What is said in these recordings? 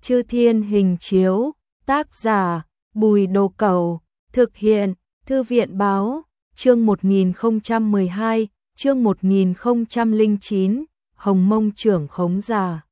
Chư Thiên Hình Chiếu, tác giả Bùi Đồ Cẩu, thực hiện Thư viện Báo, chương 1012, chương 1009, Hồng Mông trưởng khống giả.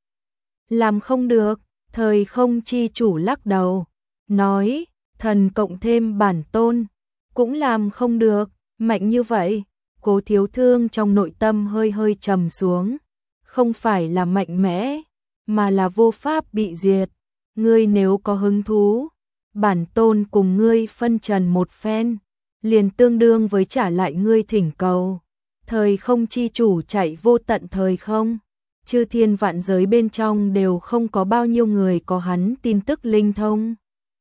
Làm không được, Thời Không chi chủ lắc đầu, nói, thần cộng thêm bản tôn, cũng làm không được, mạnh như vậy. Cố Thiếu Thương trong nội tâm hơi hơi trầm xuống, không phải là mạnh mẽ, mà là vô pháp bị diệt. Ngươi nếu có hứng thú, bản tôn cùng ngươi phân trần một phen, liền tương đương với trả lại ngươi thỉnh cầu. Thời Không chi chủ chạy vô tận thời không, chư thiên vạn giới bên trong đều không có bao nhiêu người có hắn tin tức linh thông.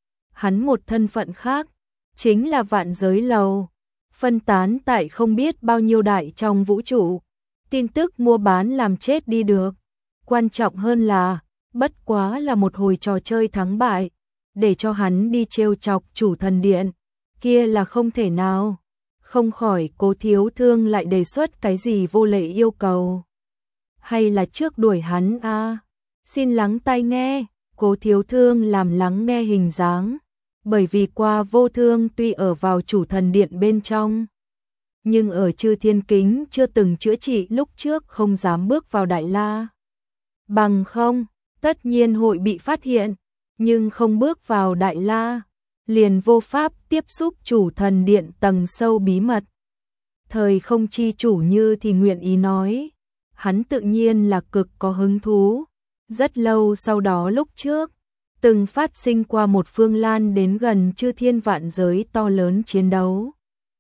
Hắn một thân phận khác, chính là vạn giới lầu, phân tán tại không biết bao nhiêu đại trong vũ trụ, tin tức mua bán làm chết đi được. Quan trọng hơn là, bất quá là một hồi trò chơi thắng bại, để cho hắn đi trêu chọc chủ thần điện, kia là không thể nào. Không khỏi Cố Thiếu Thương lại đề xuất cái gì vô lệ yêu cầu. Hay là trước đuổi hắn a? Xin lắng tai nghe. Cố Thiếu Thương làm lắng nghe hình dáng, bởi vì qua Vô Thương tuy ở vào chủ thần điện bên trong, nhưng ở Chư Thiên Kính chưa từng chữa trị lúc trước không dám bước vào Đại La. Bằng không, tất nhiên hội bị phát hiện, nhưng không bước vào Đại La, liền vô pháp tiếp xúc chủ thần điện tầng sâu bí mật. Thời Không chi chủ như thì nguyện ý nói, hắn tự nhiên là cực có hứng thú. Rất lâu sau đó lúc trước, từng phát sinh qua một phương lan đến gần chư thiên vạn giới to lớn chiến đấu.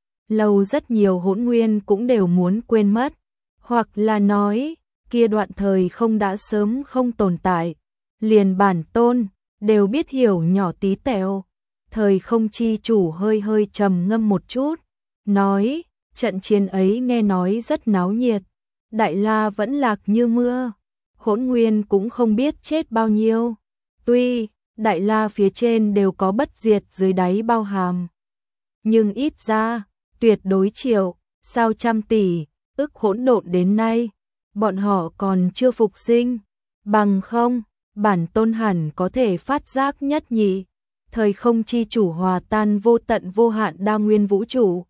Lâu rất nhiều hỗn nguyên cũng đều muốn quên mất, hoặc là nói, kia đoạn thời không đã sớm không tồn tại, liền bản tôn, đều biết hiểu nhỏ tí tẹo. Thời Không chi chủ hơi hơi trầm ngâm một chút, nói, trận chiến ấy nghe nói rất náo nhiệt, Đại La vẫn lạc như mưa, hỗn nguyên cũng không biết chết bao nhiêu. Tuy, Đại La phía trên đều có bất diệt dưới đáy bao hàm, nhưng ít ra, tuyệt đối triệu, sao trăm tỷ, ức hỗn độn đến nay, bọn họ còn chưa phục sinh. Bằng không, bản tôn hẳn có thể phát giác nhất nhị. Thời Không chi chủ hòa tan vô tận vô hạn đa nguyên vũ trụ.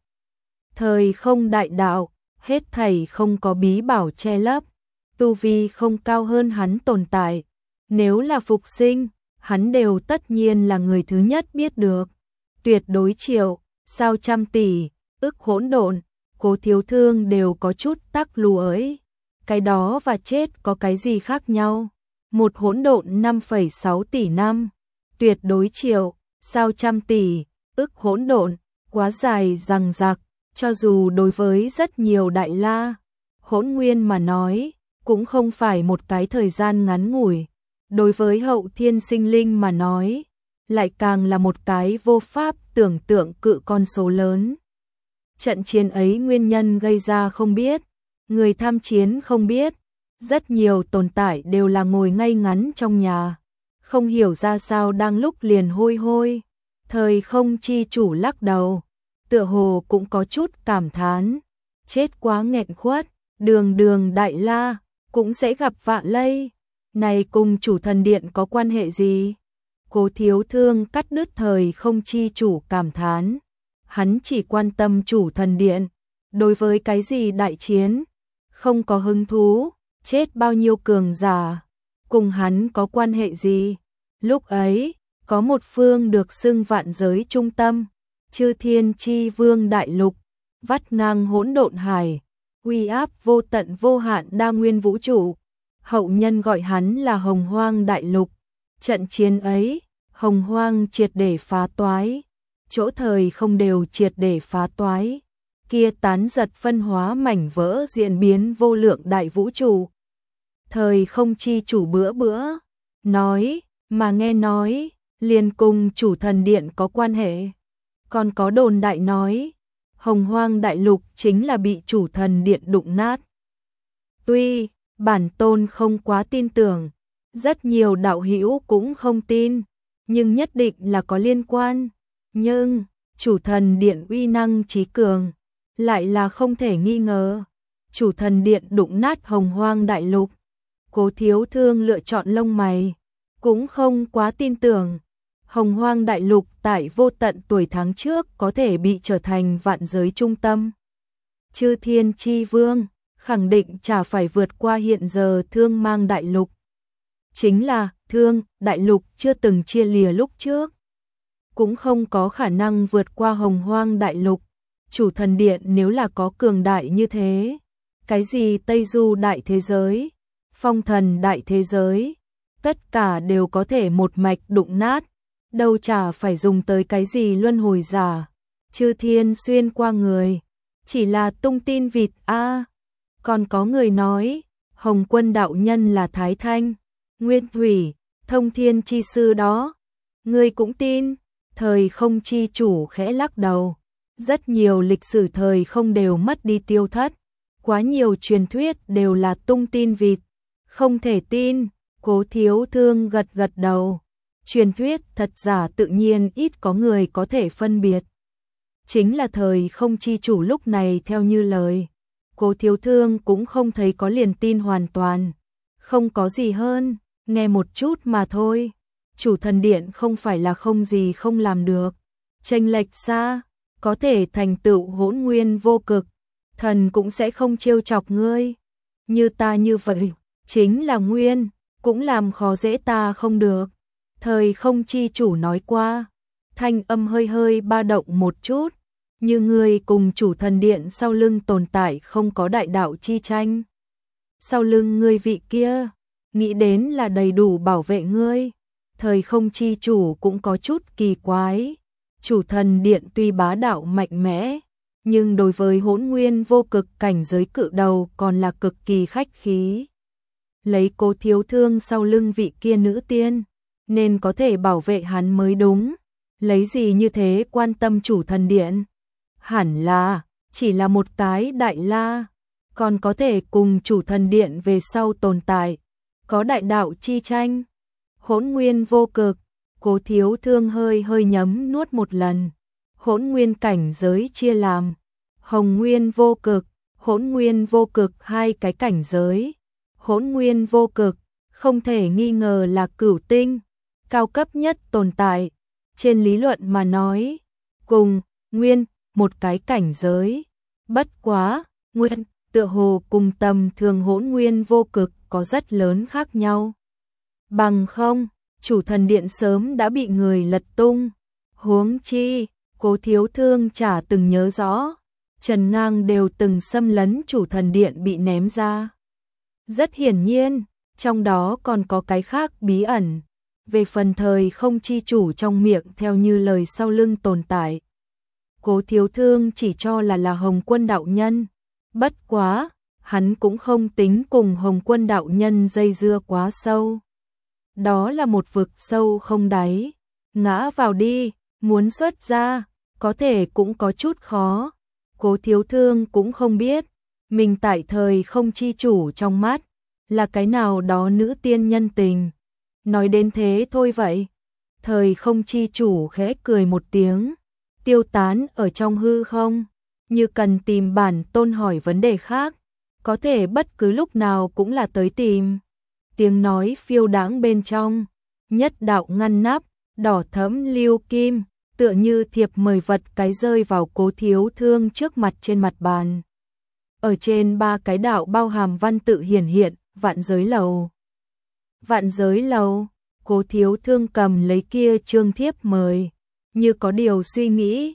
Thời không đại đạo, hết thảy không có bí bảo che lấp, tu vi không cao hơn hắn tồn tại. Nếu là phục sinh, hắn đều tất nhiên là người thứ nhất biết được. Tuyệt đối triệu, sao trăm tỷ, ức hỗn độn, Cố Thiếu Thương đều có chút tắc lùi. Cái đó và chết có cái gì khác nhau? Một hỗn độn 5,6 tỷ năm, tuyệt đối triệu, sao trăm tỷ, ức hỗn độn, quá dài dằng dặc, cho dù đối với rất nhiều Đại La, hỗn nguyên mà nói, cũng không phải một cái thời gian ngắn ngủi. Đối với hậu thiên sinh linh mà nói, lại càng là một cái vô pháp tưởng tượng cự con số lớn. Trận chiến ấy nguyên nhân gây ra không biết, người tham chiến không biết, rất nhiều tồn tại đều là ngồi ngay ngắn trong nhà, không hiểu ra sao đang lúc liền hôi hôi. Thời Không chi chủ lắc đầu, tựa hồ cũng có chút cảm thán, chết quá nghẹn khuất, đường đường Đại La, cũng sẽ gặp vạ lây. Này cùng chủ thần điện có quan hệ gì? Cố Thiếu Thương cắt đứt Thời Không chi chủ cảm thán. Hắn chỉ quan tâm chủ thần điện, đối với cái gì đại chiến, không có hứng thú, chết bao nhiêu cường giả, cùng hắn có quan hệ gì? Lúc ấy, có một phương được xưng vạn giới trung tâm, Chư Thiên chi vương đại lục, vắt ngang hỗn độn hải, uy áp vô tận vô hạn đa nguyên vũ trụ. Hậu nhân gọi hắn là Hồng Hoang đại lục. Trận chiến ấy, Hồng Hoang triệt để phá toái, chỗ thời không đều triệt để phá toái, kia tán giật phân hóa mảnh vỡ diễn biến vô lượng đại vũ trụ. Thời Không chi chủ bữa nói, mà nghe nói, liền cùng chủ thần điện có quan hệ. Còn có đồn đại nói, Hồng Hoang đại lục chính là bị chủ thần điện đụng nát. Tuy, bản tôn không quá tin tưởng, rất nhiều đạo hữu cũng không tin, nhưng nhất định là có liên quan. Nhưng, chủ thần điện uy năng trí cường, lại là không thể nghi ngờ. Chủ thần điện đụng nát Hồng Hoang đại lục. Cố Thiếu Thương lựa chọn lông mày, cũng không quá tin tưởng. Hồng Hoang Đại Lục tại vô tận tuổi tháng trước có thể bị trở thành vạn giới trung tâm. Chư Thiên Chi Vương khẳng định chả phải vượt qua hiện giờ Thương Mang Đại Lục. Chính là Thương Đại Lục chưa từng chia lìa lúc trước. Cũng không có khả năng vượt qua Hồng Hoang Đại Lục. Chủ thần điện nếu là có cường đại như thế, cái gì Tây Du đại thế giới, Phong Thần đại thế giới, tất cả đều có thể một mạch đụng nát, đâu chả phải dùng tới cái gì luân hồi giả, chư thiên xuyên qua người, chỉ là tung tin vịt a. Còn có người nói, Hồng Quân đạo nhân là Thái Thanh, Nguyên Thủy, Thông Thiên chi sư đó. Ngươi cũng tin? Thời không chi chủ khẽ lắc đầu. Rất nhiều lịch sử thời không đều mất đi tiêu thất. Quá nhiều truyền thuyết đều là tung tin vịt. Không thể tin, Cố Thiếu Thương gật gật đầu. Truyền thuyết thật giả tự nhiên ít có người có thể phân biệt. Chính là thời không chi chủ lúc này theo như lời. Cố Thiếu Thương cũng không thấy có liền tin hoàn toàn. Không có gì hơn, nghe một chút mà thôi. Chủ thần điện không phải là không gì không làm được. Chênh lệch xa, có thể thành tựu hỗn nguyên vô cực. Thần cũng sẽ không trêu chọc ngươi. Như ta như vậy, chính là nguyên, cũng làm khó dễ ta không được. Thời không chi chủ nói qua, thanh âm hơi hơi ba động một chút. Như ngươi cùng chủ thần điện sau lưng tồn tại không có đại đạo chi tranh. Sau lưng ngươi vị kia, nghĩ đến là đầy đủ bảo vệ ngươi. Thời không chi chủ cũng có chút kỳ quái. Chủ thần điện tuy bá đạo mạnh mẽ, nhưng đối với hỗn nguyên vô cực cảnh giới cự đầu còn là cực kỳ khách khí. Lấy Cố Thiếu Thương sau lưng vị kia nữ tiên, nên có thể bảo vệ hắn mới đúng. Lấy gì như thế quan tâm chủ thần điện? Hẳn là, chỉ là một cái đại la, còn có thể cùng chủ thần điện về sau tồn tại, có đại đạo chi tranh. Hỗn nguyên vô cực, Cố Thiếu Thương hơi hơi nhấm nuốt một lần. Hỗn nguyên cảnh giới chia làm hồng nguyên vô cực, hỗn nguyên vô cực hai cái cảnh giới. Hỗn nguyên vô cực không thể nghi ngờ là cửu tinh, cao cấp nhất tồn tại. Trên lý luận mà nói, cùng nguyên một cái cảnh giới. Bất quá, nguyên tựa hồ cùng tầm thường hỗn nguyên vô cực có rất lớn khác nhau. Bằng không, chủ thần điện sớm đã bị người lật tung. Huống chi, Cố Thiếu Thương chả từng nhớ rõ, Trần Ngang đều từng xâm lấn chủ thần điện bị ném ra. Rất hiển nhiên, trong đó còn có cái khác bí ẩn. Về phần thời không chi chủ trong miệng theo như lời sau lưng tồn tại, Cố Thiếu Thương chỉ cho là Hồng Quân đạo nhân. Bất quá, hắn cũng không tính cùng Hồng Quân đạo nhân dây dưa quá sâu. Đó là một vực sâu không đáy, ngã vào đi, muốn xuất ra, có thể cũng có chút khó. Cố Thiếu Thương cũng không biết, mình tại thời không chi chủ trong mắt, là cái nào đó nữ tiên nhân tình. Nói đến thế thôi vậy. Thời không chi chủ khẽ cười một tiếng, tiêu tán ở trong hư không, như cần tìm bản tôn hỏi vấn đề khác, có thể bất cứ lúc nào cũng là tới tìm. Tiếng nói phiêu đáng bên trong, nhất đạo ngăn nắp, đỏ thẫm lưu kim, tựa như thiệp mời vật cái rơi vào Cố Thiếu Thương trước mặt trên mặt bàn. Ở trên ba cái đạo bao hàm văn tự hiển hiện, vạn giới lầu. Vạn giới lầu, Cố Thiếu Thương cầm lấy kia trương thiếp mời, như có điều suy nghĩ,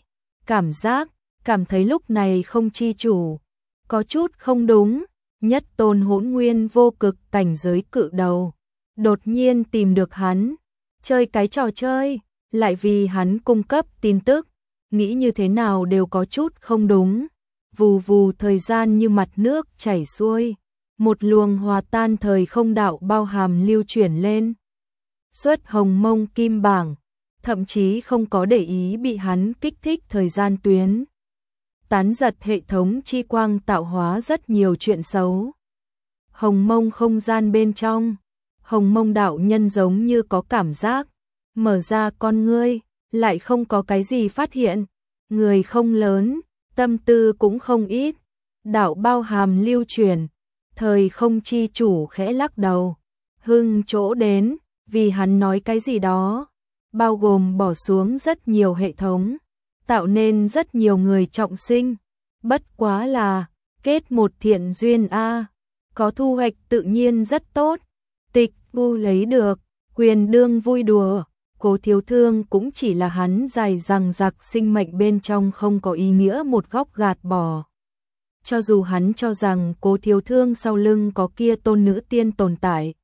cảm thấy lúc này không chi chủ, có chút không đúng. Nhất tôn hỗn nguyên vô cực cảnh giới cự đầu, đột nhiên tìm được hắn, chơi cái trò chơi, lại vì hắn cung cấp tin tức, nghĩ như thế nào đều có chút không đúng. Vù vù thời gian như mặt nước chảy xuôi, một luồng hòa tan thời không đạo bao hàm lưu chuyển lên. Xuất hồng mông kim bảng, thậm chí không có để ý bị hắn kích thích thời gian tuyến. Tán giật hệ thống chi quang tạo hóa rất nhiều chuyện xấu. Hồng mông không gian bên trong, hồng mông đạo nhân giống như có cảm giác, mở ra con ngươi, lại không có cái gì phát hiện. Người không lớn, tâm tư cũng không ít, đạo bao hàm lưu truyền. Thời không chi chủ khẽ lắc đầu, hưng chỗ đến, vì hắn nói cái gì đó, bao gồm bỏ xuống rất nhiều hệ thống, tạo nên rất nhiều người trọng sinh, bất quá là kết một thiện duyên a, có thu hoạch tự nhiên rất tốt. Tịch U lấy được quyền đương vui đùa, Cố Thiếu Thương cũng chỉ là hắn dài dằng dặc sinh mệnh bên trong không có ý nghĩa một góc gạt bỏ. Cho dù hắn cho rằng Cố Thiếu Thương sau lưng có kia tôn nữ tiên tồn tại,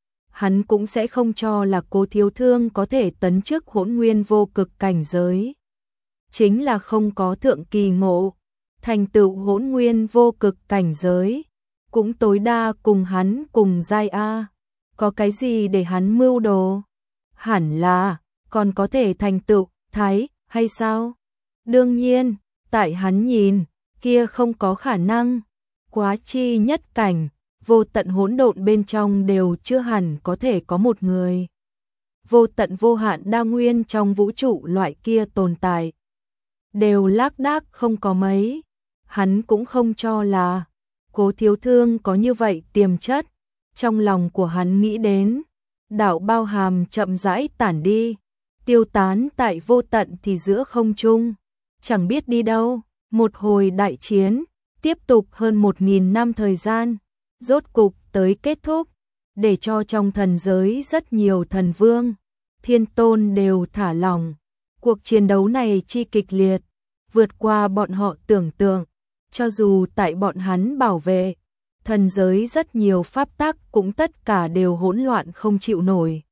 hắn cũng sẽ không cho là Cố Thiếu Thương có thể tấn chức hỗn nguyên vô cực cảnh giới. Chính là không có thượng kỳ ngộ, thành tựu hỗn nguyên vô cực cảnh giới, cũng tối đa cùng hắn cùng giai a. Có cái gì để hắn mưu đồ? Hẳn là còn có thể thành tựu thái hay sao? Đương nhiên, tại hắn nhìn, kia không có khả năng. Quá chi nhất cảnh, vô tận hỗn độn bên trong đều chưa hẳn có thể có một người. Vô tận vô hạn đa nguyên trong vũ trụ loại kia tồn tại, đều lác đác không có mấy. Hắn cũng không cho là Cố Thiếu Thương có như vậy tiềm chất. Trong lòng của hắn nghĩ đến, đạo bao hàm chậm rãi tản đi, tiêu tán tại vô tận thì giữa không trung, chẳng biết đi đâu. Một hồi đại chiến, tiếp tục hơn 1000 năm thời gian, rốt cục tới kết thúc, để cho trong thần giới rất nhiều thần vương, thiên tôn đều thả lỏng. Cuộc chiến đấu này chi kịch liệt, vượt qua bọn họ tưởng tượng, cho dù tại bọn hắn bảo vệ, thần giới rất nhiều pháp tắc cũng tất cả đều hỗn loạn không chịu nổi.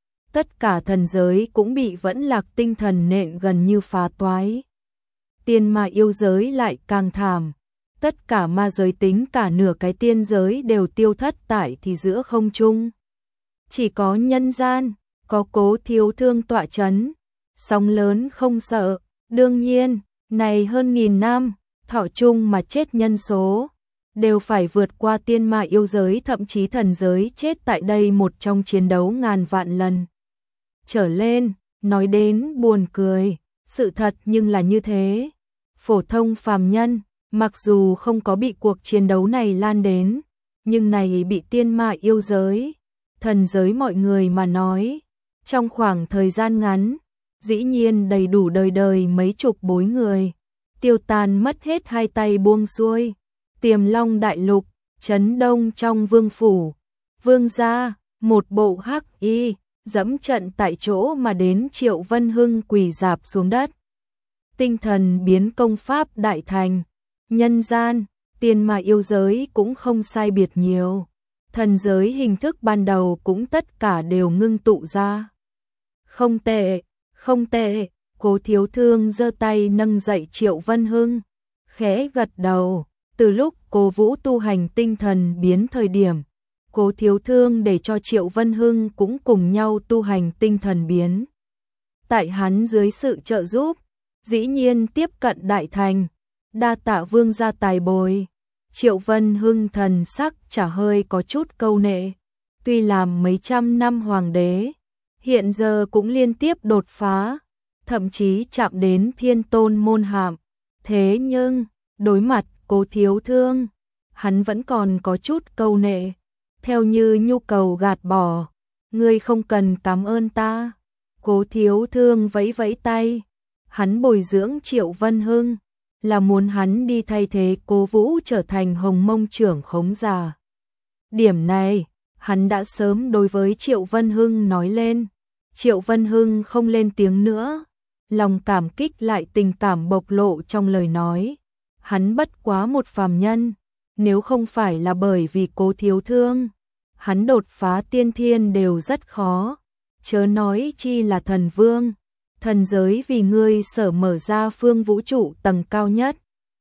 Tất cả thần giới cũng bị vẫn lạc tinh thần nện gần như phá toái. Tiên ma yêu giới lại càng thảm, tất cả ma giới tính cả nửa cái tiên giới đều tiêu thất tại thì giữa không trung. Chỉ có nhân gian, có Cố Thiếu Thương tọa chấn, sóng lớn không sợ. Đương nhiên, này hơn 1000 năm, thọ chung mà chết nhân số đều phải vượt qua tiên ma yêu giới, thậm chí thần giới chết tại đây một trong chiến đấu ngàn vạn lần trở lên. Nói đến buồn cười, sự thật nhưng là như thế. Phổ thông phàm nhân, mặc dù không có bị cuộc chiến đấu này lan đến, nhưng này bị tiên ma yêu giới, thần giới mọi người mà nói, trong khoảng thời gian ngắn, dĩ nhiên đầy đủ đời đời mấy chục bối người, tiêu tan mất hết hai tay buông xuôi. Tiềm Long đại lục, chấn đông trong vương phủ, vương gia, một bộ hắc y, dẫm trận tại chỗ mà đến Triệu Vân Hưng quỳ rạp xuống đất. Tinh thần biến công pháp đại thành, nhân gian, tiên ma yêu giới cũng không sai biệt nhiều. Thần giới hình thức ban đầu cũng tất cả đều ngưng tụ ra. Không tệ, không tệ. Cố Thiếu Thương giơ tay nâng dậy Triệu Vân Hưng, khẽ gật đầu. Từ lúc Cố Vũ tu hành tinh thần biến thời điểm, Cố Thiếu Thương để cho Triệu Vân Hưng cũng cùng nhau tu hành tinh thần biến. Tại hắn dưới sự trợ giúp, dĩ nhiên tiếp cận đại thành, đa tạ vương gia tài bồi. Triệu Vân Hưng thần sắc chả hơi có chút câu nệ, tuy làm mấy trăm năm hoàng đế, hiện giờ cũng liên tiếp đột phá, thậm chí chạm đến thiên tôn môn hàm. Thế nhưng, đối mặt Cố Thiếu Thương, hắn vẫn còn có chút câu nệ, theo như nhu cầu gạt bỏ. Ngươi không cần cảm ơn ta. Cố Thiếu Thương vẫy vẫy tay, hắn bồi dưỡng Triệu Vân Hưng là muốn hắn đi thay thế Cố Vũ trở thành Hồng Mông trưởng khống giả. Điểm này, hắn đã sớm đối với Triệu Vân Hưng nói lên. Triệu Vân Hưng không lên tiếng nữa, lòng cảm kích lại tình cảm bộc lộ trong lời nói. Hắn bất quá một phàm nhân, nếu không phải là bởi vì Cố Thiếu Thương, hắn đột phá tiên thiên đều rất khó, chớ nói chi là thần vương. Thần giới vì ngươi sở mở ra phương vũ trụ tầng cao nhất,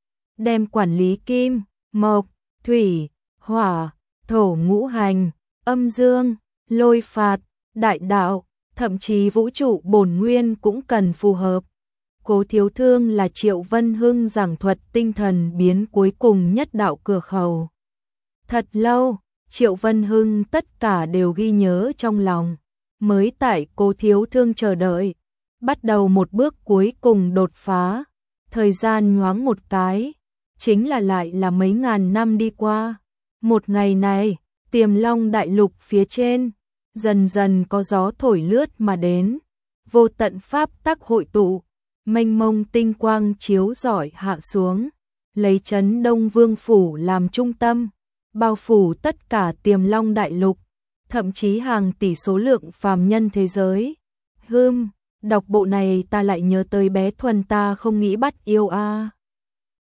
đem quản lý kim, mộc, thủy, hỏa, thổ ngũ hành, âm dương, lôi phạt, đại đạo, thậm chí vũ trụ bổn nguyên cũng cần phù hợp. Cố Thiếu Thương là Triệu Vân Hưng giảng thuật tinh thần biến cuối cùng nhất đạo cửa khẩu. Thật lâu, Triệu Vân Hưng tất cả đều ghi nhớ trong lòng, mới tại Cố Thiếu Thương chờ đợi, bắt đầu một bước cuối cùng đột phá. Thời gian nhoáng một cái, chính là lại là mấy ngàn năm đi qua. Một ngày này, Tiềm Long đại lục phía trên, dần dần có gió thổi lướt mà đến, vô tận pháp tắc hội tụ, mênh mông tinh quang chiếu rọi hạ xuống, lấy Trấn Đông Vương phủ làm trung tâm, bao phủ tất cả Tiềm Long đại lục, thậm chí hàng tỷ số lượng phàm nhân thế giới. Đọc bộ này ta lại nhớ tới bé Thuần ta không nghĩ bắt yêu a.